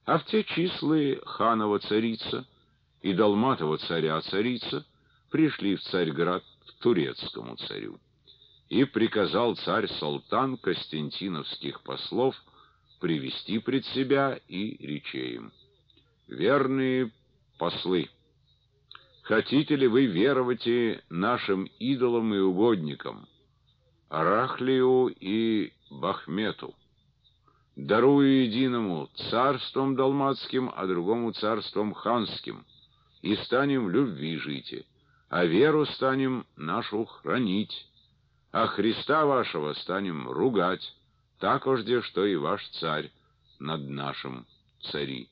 А в те числы ханова царица и Далматова царя-царица пришли в Царьград к турецкому царю. И приказал царь-султан Костянтиновских послов привести пред себя и рече им: «Верные послы, хотите ли вы веровать нашим идолам и угодникам, Арахлию и Бахмету? Дарую единому царством далматским, а другому царством ханским, и станем в любви жить, а веру станем нашу хранить, а Христа вашего станем ругать, такожде, что и ваш царь над нашим цари.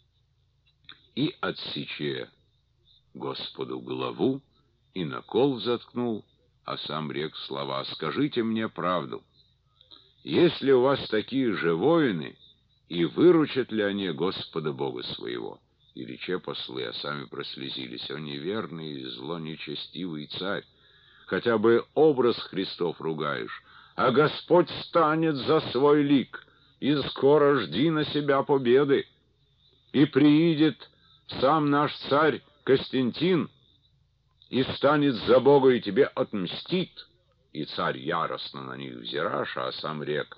И отсече Господу голову, и на кол заткнул, а сам рек слова: скажите мне правду, есть ли у вас такие же воины, и выручат ли они Господа Бога своего? И рече послы, а сами прослезились: о неверный и зло нечестивый царь, хотя бы образ Христов ругаешь, а Господь станет за свой лик, и скоро жди на себя победы. И приидет сам наш царь Костянтин, и станет за Бога, и тебе отмстит». И царь яростно на них взираш, а сам рек: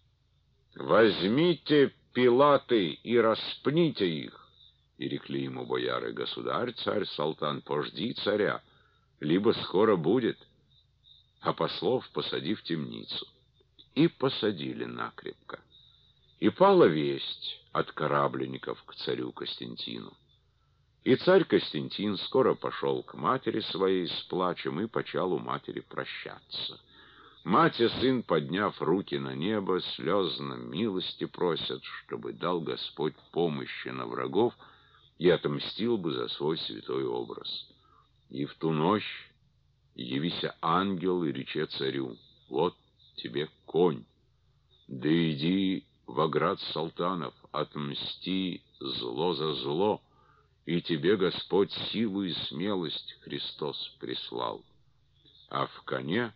«Возьмите пилаты и распните их». И рекли ему бояры: «Государь, царь-султан, пожди царя, либо скоро будет». А послов посади в темницу. И посадили накрепко. И пала весть от корабленников к царю Костянтину. И царь Костянтин скоро пошел к матери своей с плачем и почал у матери прощаться. Мать и сын, подняв руки на небо, слезно милости просят, чтобы дал Господь помощи на врагов и отомстил бы за свой святой образ. И в ту ночь явися ангел и рече царю: вот тебе конь, да иди во град султанов, отмсти зло за зло, и тебе Господь силу и смелость Христос прислал. А в коне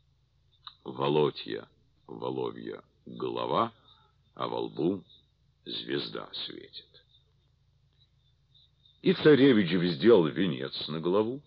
воловья голова, а во лбу звезда светит. И царевич вздел венец на голову,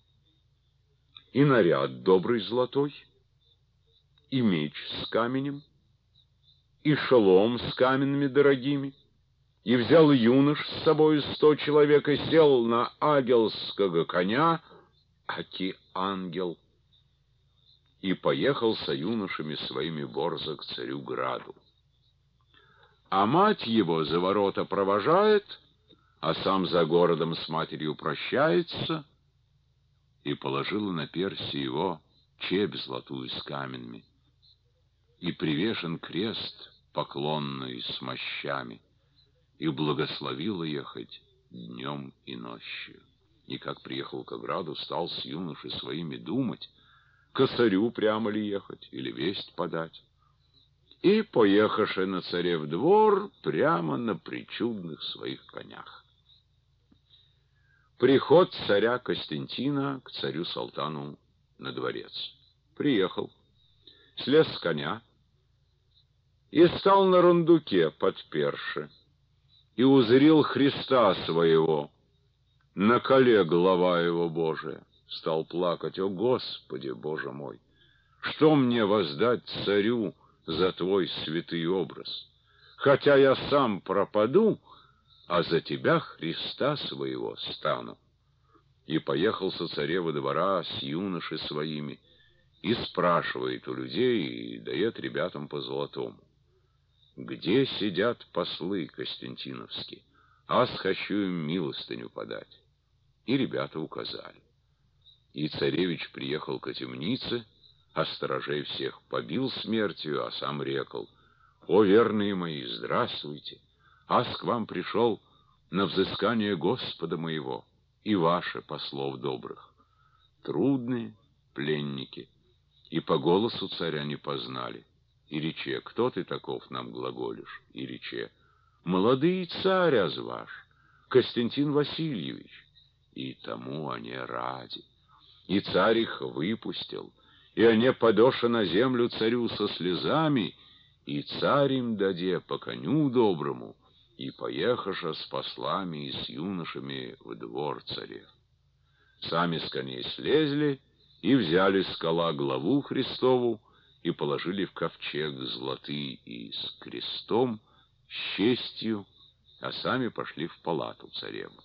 и наряд добрый золотой, и меч с каменем, и шелом с каменными дорогими, и взял юнош с собой 100 человек, и сел на ангельского коня, аки ангел, и поехал со юношами своими борзо к царю граду. А мать его за ворота провожает, а сам за городом с матерью прощается, и положила на перси его чепь золотую с каменьми, и привешен крест поклонный с мощами, и благословила ехать днем и ночью. И как приехал к граду, стал с юношей своими думать, к царю прямо ли ехать или весть подать. И поехавши на царев двор прямо на причудных своих конях. Приход царя Костянтина к царю-султану на дворец. Приехал, слез с коня и стал на рундуке подперши, и узрел Христа своего, на коле глава его Божия. Стал плакать: о Господи, Боже мой, что мне воздать царю за твой святый образ? Хотя я сам пропаду, а за тебя Христа своего стану. И поехал со царева двора с юноши своими, и спрашивает у людей, и дает ребятам по золотому: где сидят послы Костянтиновские? Аз хочу им милостыню подать. И ребята указали. И царевич приехал к темнице, а сторожей всех побил смертью, а сам рекал: о, верные мои, здравствуйте! Аз к вам пришел на взыскание Господа моего и ваше, послов добрых. Трудные пленники, и по голосу царя не познали. И рече: кто ты таков нам глаголишь? И рече: молодый царь аз ваш, Костянтин Васильевич. И тому они ради. И царь их выпустил, и они подоша на землю царю со слезами, и царь им даде по коню доброму, и поехаша с послами и с юношами в двор царев. Сами с коней слезли и взяли с кола главу Христову и положили в ковчег золотый и с крестом, с честью, а сами пошли в палату цареву.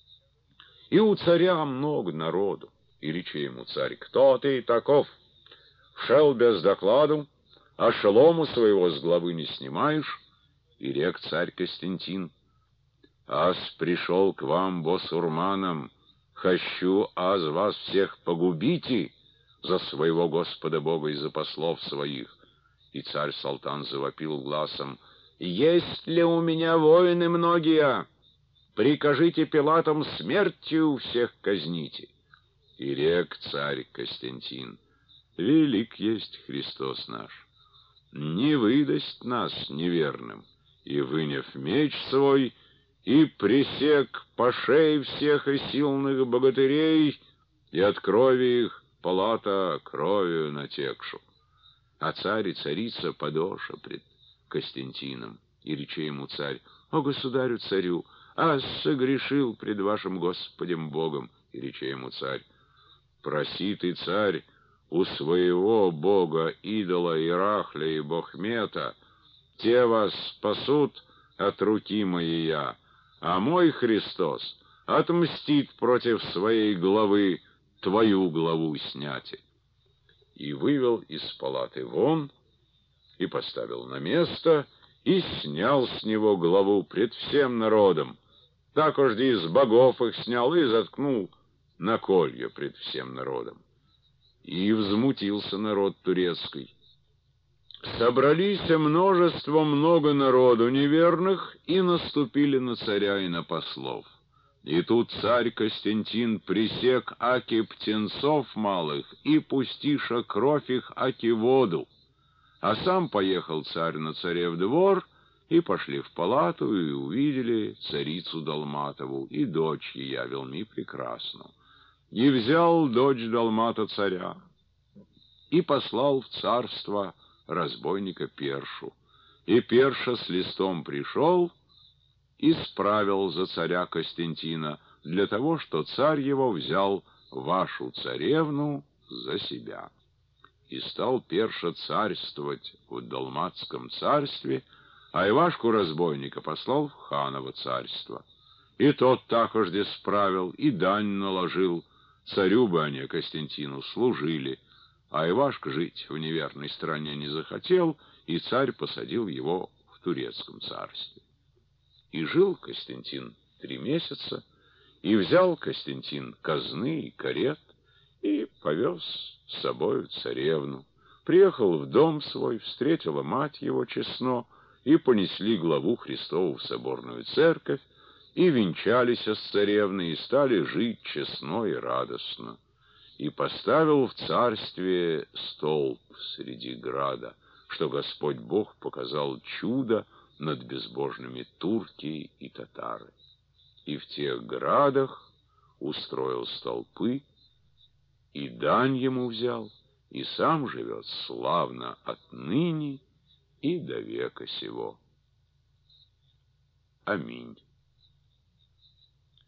И у царя много народу, и рече ему царь: «Кто ты таков? Шел без докладу, а шелому своего с главы не снимаешь?» И рек царь Костянтин: «Аз пришел к вам босурманом, хочу аз вас всех погубите за своего Господа Бога и за послов своих». И царь Салтан завопил гласом: «Есть ли у меня воины многие? Прикажите Пилатам смертью всех казните». И рек царь Костянтин: «Велик есть Христос наш, не выдаст нас неверным». И, выняв меч свой, и пресек по шее всех и сильных богатырей, и от крови их палата кровью натекшу. А царь и царица подоша пред Костянтином, и рече ему царь: «О, государю-царю, а согрешил пред вашим Господем Богом». И рече ему царь: «Проси ты, царь, у своего бога, идола Ирахля и Бахмета, те вас спасут от руки моей, а мой Христос отмстит против своей главы твою главу снятие». И вывел из палаты вон, и поставил на место, и снял с него главу пред всем народом. Так уж из богов их снял и заткнул на колье пред всем народом. И взмутился народ турецкий. Собрались множество много народу неверных и наступили на царя и на послов. И тут царь Костянтин пресек аки птенцов малых и пустиша кровь их аки воду. А сам поехал царь на царев двор, и пошли в палату, и увидели царицу Далматову и дочь ея велми прекрасну. И взял дочь Далмата царя, и послал в царство разбойника Першу. И Перша с листом пришел и справил за царя Костянтина, для того, что царь его взял вашу царевну за себя. И стал Перша царствовать в Далматском царстве, а Ивашку разбойника послал в ханово царство. И тот такожде справил, и дань наложил, царю бы они Костянтину служили, а Ивашка жить в неверной стране не захотел, и царь посадил его в турецком царстве. И жил Костянтин 3 месяца, и взял Костянтин казны и карет, и повез с собою царевну. Приехал в дом свой, встретила мать его честно, и понесли главу Христову в соборную церковь, и венчались с царевной, и стали жить честно и радостно. И поставил в царстве столб среди града, что Господь Бог показал чудо над безбожными турки и татары. И в тех градах устроил столпы, и дань ему взял, и сам живет славно отныне и до века сего. Аминь.